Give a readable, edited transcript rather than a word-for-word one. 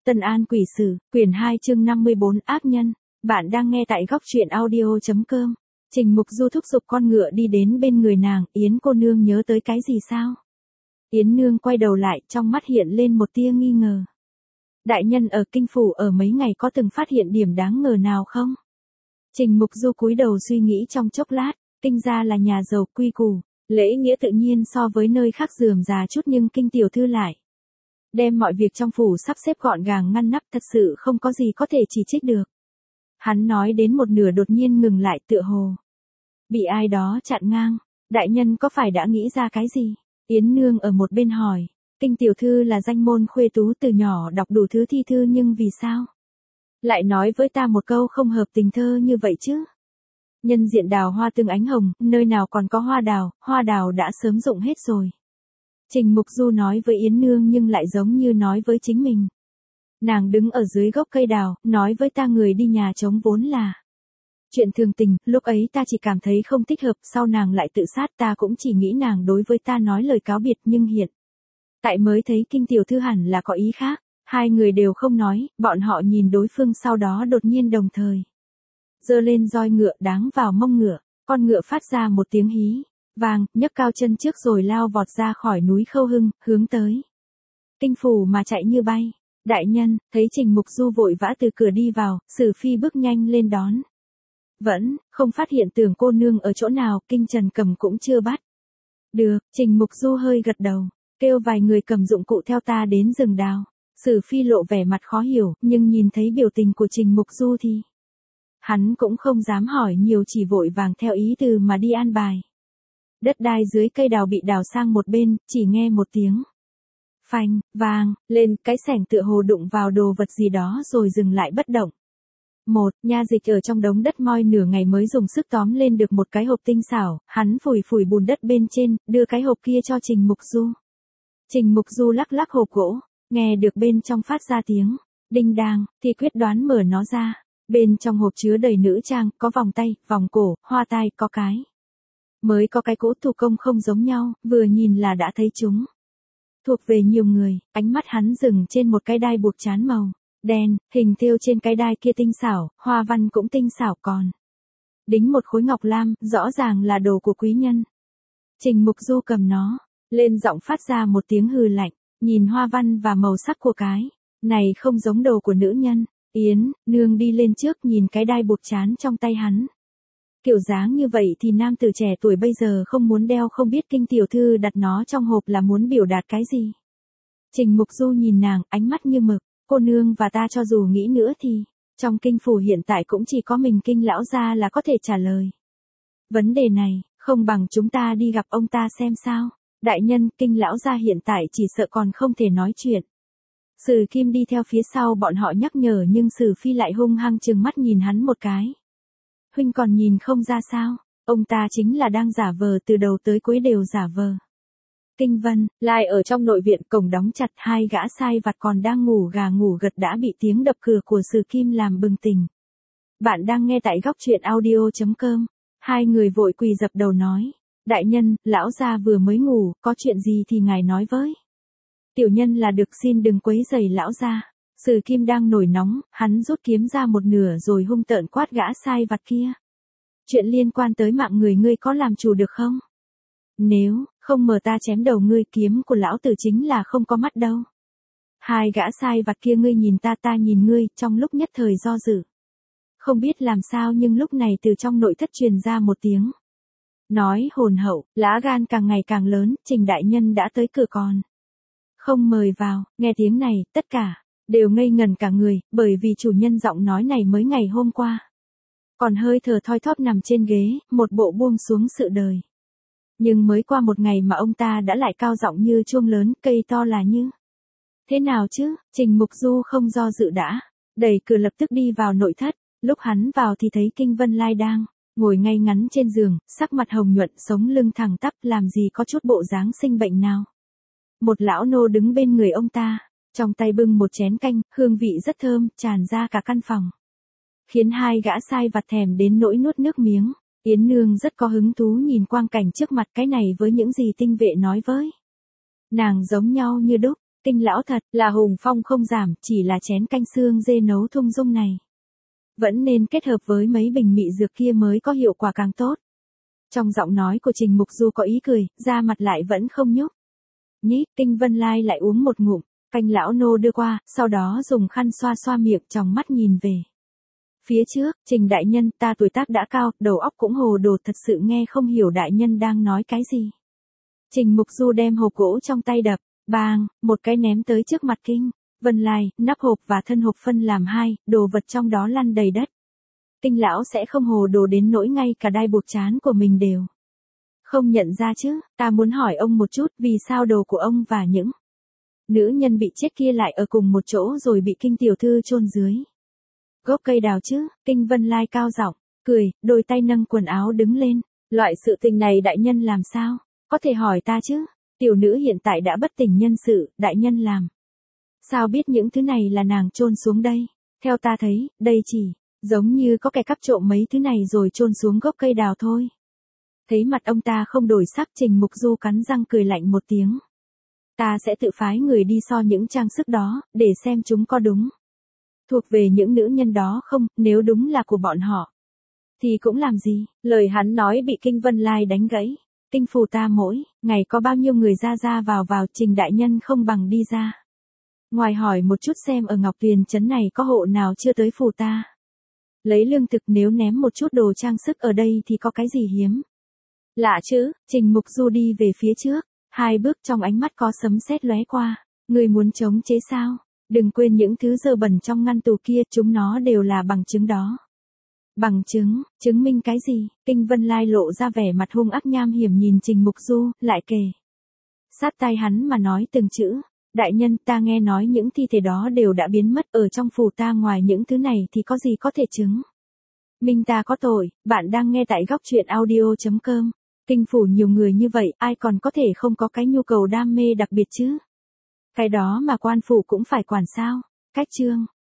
Tân An Quỷ Sử, quyển 2 chương 54 ác nhân. Bạn đang nghe tại góc truyện audio.com. Trình Mục Du thúc giục con ngựa đi đến bên người nàng. Yến cô nương nhớ tới cái gì sao? Yến nương quay đầu lại, trong mắt hiện lên một tia nghi ngờ. Đại nhân ở kinh phủ ở mấy ngày có từng phát hiện điểm đáng ngờ nào không? Trình Mục Du cúi đầu suy nghĩ trong chốc lát. Kinh gia là nhà giàu quy củ, lễ nghĩa tự nhiên so với nơi khác rườm rà chút, nhưng kinh tiểu thư lại đem mọi việc trong phủ sắp xếp gọn gàng ngăn nắp, thật sự không có gì có thể chỉ trích được. Hắn nói đến một nửa đột nhiên ngừng lại, tựa hồ bị ai đó chặn ngang. Đại nhân có phải đã nghĩ ra cái gì? Yến nương ở một bên hỏi. Kinh tiểu thư là danh môn khuê tú, từ nhỏ đọc đủ thứ thi thư, nhưng vì sao lại nói với ta một câu không hợp tình thơ như vậy chứ? Nhân diện đào hoa tương ánh hồng, nơi nào còn có hoa đào đã sớm rụng hết rồi. Trình Mục Du nói với Yến nương nhưng lại giống như nói với chính mình. Nàng đứng ở dưới gốc cây đào, nói với ta người đi nhà trống vốn là chuyện thường tình, lúc ấy ta chỉ cảm thấy không thích hợp, sau nàng lại tự sát, ta cũng chỉ nghĩ nàng đối với ta nói lời cáo biệt, nhưng hiện tại mới thấy kinh tiểu thư hẳn là có ý khác. Hai người đều không nói, bọn họ nhìn đối phương, sau đó đột nhiên đồng thời giơ lên roi ngựa đáng vào mông ngựa, con ngựa phát ra một tiếng hí vang, nhấc cao chân trước rồi lao vọt ra khỏi núi Khâu Hưng, hướng tới kinh phủ mà chạy như bay. Đại nhân, thấy Trình Mục Du vội vã từ cửa đi vào, Sử Phi bước nhanh lên đón. Vẫn không phát hiện tưởng cô nương ở chỗ nào, Kinh Trần cầm cũng chưa bắt được. Trình Mục Du hơi gật đầu, kêu vài người cầm dụng cụ theo ta đến rừng đào. Sử Phi lộ vẻ mặt khó hiểu, nhưng nhìn thấy biểu tình của Trình Mục Du thì hắn cũng không dám hỏi nhiều, chỉ vội vàng theo ý từ mà đi an bài. Đất đai dưới cây đào bị đào sang một bên, chỉ nghe một tiếng phanh, vang, lên, cái xẻng tựa hồ đụng vào đồ vật gì đó rồi dừng lại bất động. Một nha dịch ở trong đống đất moi nửa ngày mới dùng sức tóm lên được một cái hộp tinh xảo, hắn phủi phủi bùn đất bên trên, đưa cái hộp kia cho Trình Mục Du. Trình Mục Du lắc lắc hộp gỗ, nghe được bên trong phát ra tiếng đinh đang, thì quyết đoán mở nó ra. Bên trong hộp chứa đầy nữ trang, có vòng tay, vòng cổ, hoa tai, có cái mới có cái cỗ thủ công không giống nhau, vừa nhìn là đã thấy chúng thuộc về nhiều người. Ánh mắt hắn dừng trên một cái đai buộc trán màu đen, hình thêu trên cái đai kia tinh xảo, hoa văn cũng tinh xảo, còn đính một khối ngọc lam, rõ ràng là đồ của quý nhân. Trình Mục Du cầm nó lên, giọng phát ra một tiếng hừ lạnh, nhìn hoa văn và màu sắc của cái này không giống đồ của nữ nhân. Yến nương đi lên trước, nhìn cái đai buộc trán trong tay hắn. Kiểu dáng như vậy thì nam tử trẻ tuổi bây giờ không muốn đeo, không biết kinh tiểu thư đặt nó trong hộp là muốn biểu đạt cái gì. Trình Mục Du nhìn nàng, ánh mắt như mực. Cô nương và ta cho dù nghĩ nữa thì trong kinh phủ hiện tại cũng chỉ có mình Kinh lão gia là có thể trả lời vấn đề này, không bằng chúng ta đi gặp ông ta xem sao. Đại nhân, Kinh lão gia hiện tại chỉ sợ còn không thể nói chuyện. Sử Kim đi theo phía sau bọn họ nhắc nhở, nhưng Sử Phi lại hung hăng trừng mắt nhìn hắn một cái. Huynh còn nhìn không ra sao? Ông ta chính là đang giả vờ, từ đầu tới cuối đều giả vờ. Kinh Vân lại ở trong nội viện, cổng đóng chặt, hai gã sai vặt còn đang ngủ gà ngủ gật đã bị tiếng đập cửa của Sử Kim làm bừng tỉnh. Bạn đang nghe tại góc truyện audio.com. Hai người vội quỳ dập đầu nói. Đại nhân, lão gia vừa mới ngủ, có chuyện gì thì ngài nói với tiểu nhân là được, xin đừng quấy rầy lão gia. Sử Kim đang nổi nóng, hắn rút kiếm ra một nửa rồi hung tợn quát gã sai vặt kia. Chuyện liên quan tới mạng người, ngươi có làm chủ được không? Nếu không mở ta chém đầu ngươi, kiếm của lão tử chính là không có mắt đâu. Hai gã sai vặt kia, ngươi nhìn ta, ta nhìn ngươi, trong lúc nhất thời do dự không biết làm sao, nhưng lúc này từ trong nội thất truyền ra một tiếng nói hồn hậu, lá gan càng ngày càng lớn. Trình đại nhân đã tới cửa còn không mời vào. Nghe tiếng này, tất cả đều ngây ngần cả người, bởi vì chủ nhân giọng nói này mới ngày hôm qua còn hơi thở thoi thóp nằm trên ghế, một bộ buông xuống sự đời. Nhưng mới qua một ngày mà ông ta đã lại cao giọng như chuông lớn, cây to là như thế nào chứ? Trình Mục Du không do dự đã đẩy cửa lập tức đi vào nội thất. Lúc hắn vào thì thấy Kinh Vân Lai đang ngồi ngay ngắn trên giường, sắc mặt hồng nhuận, sống lưng thẳng tắp, làm gì có chút bộ dáng sinh bệnh nào. Một lão nô đứng bên người ông ta, trong tay bưng một chén canh, hương vị rất thơm, tràn ra cả căn phòng, khiến hai gã sai vặt thèm đến nỗi nuốt nước miếng. Yến nương rất có hứng thú nhìn quang cảnh trước mặt, cái này với những gì tinh vệ nói với nàng giống nhau như đúc. Kinh lão thật là hùng phong không giảm, chỉ là chén canh xương dê nấu thung dung này. Vẫn nên kết hợp với mấy bình mị dược kia mới có hiệu quả càng tốt. Trong giọng nói của Trình Mục Du có ý cười, da mặt lại vẫn không nhúc. Nhí, Kinh Vân Lai lại uống một ngụm, canh lão nô đưa qua, sau đó dùng khăn xoa xoa miệng, tròng mắt nhìn về phía trước. Trình đại nhân, ta tuổi tác đã cao, đầu óc cũng hồ đồ, thật sự nghe không hiểu đại nhân đang nói cái gì. Trình Mục Du đem hộp gỗ trong tay đập, bang, một cái ném tới trước mặt Kinh Vân Lai, nắp hộp và thân hộp phân làm hai, đồ vật trong đó lăn đầy đất. Kinh lão sẽ không hồ đồ đến nỗi ngay cả đai buộc trán của mình đều không nhận ra chứ. Ta muốn hỏi ông một chút, vì sao đồ của ông và những nữ nhân bị chết kia lại ở cùng một chỗ rồi bị Kinh tiểu thư chôn dưới gốc cây đào chứ? Kinh Vân Lai cao giọng cười, đôi tay nâng quần áo đứng lên. Loại sự tình này đại nhân làm sao có thể hỏi ta chứ? Tiểu nữ hiện tại đã bất tỉnh nhân sự, đại nhân làm sao biết những thứ này là nàng chôn xuống đây? Theo ta thấy, đây chỉ giống như có kẻ cắp trộm mấy thứ này rồi chôn xuống gốc cây đào thôi. Thấy mặt ông ta không đổi sắc, Trình Mục Du cắn răng cười lạnh một tiếng. Ta sẽ tự phái người đi so những trang sức đó, để xem chúng có đúng thuộc về những nữ nhân đó không, nếu đúng là của bọn họ thì cũng làm gì? Lời hắn nói bị Kinh Vân Lai đánh gãy. Kinh phủ ta mỗi ngày có bao nhiêu người ra vào, Trình đại nhân không bằng đi ra ngoài hỏi một chút xem ở Ngọc Tuyền trấn này có hộ nào chưa tới phủ ta lấy lương thực, nếu ném một chút đồ trang sức ở đây thì có cái gì hiếm lạ chứ? Trình Mục Du đi về phía trước, hai bước, trong ánh mắt có sấm sét lóe qua. Người muốn chống chế sao? Đừng quên những thứ dơ bẩn trong ngăn tủ kia, chúng nó đều là bằng chứng đó. Bằng chứng? Chứng minh cái gì? Kinh Vân Lai lộ ra vẻ mặt hung ác nham hiểm nhìn Trình Mục Du, lại kề sát tai hắn mà nói từng chữ. Đại nhân, ta nghe nói những thi thể đó đều đã biến mất ở trong phủ ta, ngoài những thứ này thì có gì có thể chứng minh ta có tội? Bạn đang nghe tại góc truyện audio.com. Kinh phủ nhiều người như vậy, ai còn có thể không có cái nhu cầu đam mê đặc biệt chứ? Cái đó mà quan phủ cũng phải quản sao? Cách chương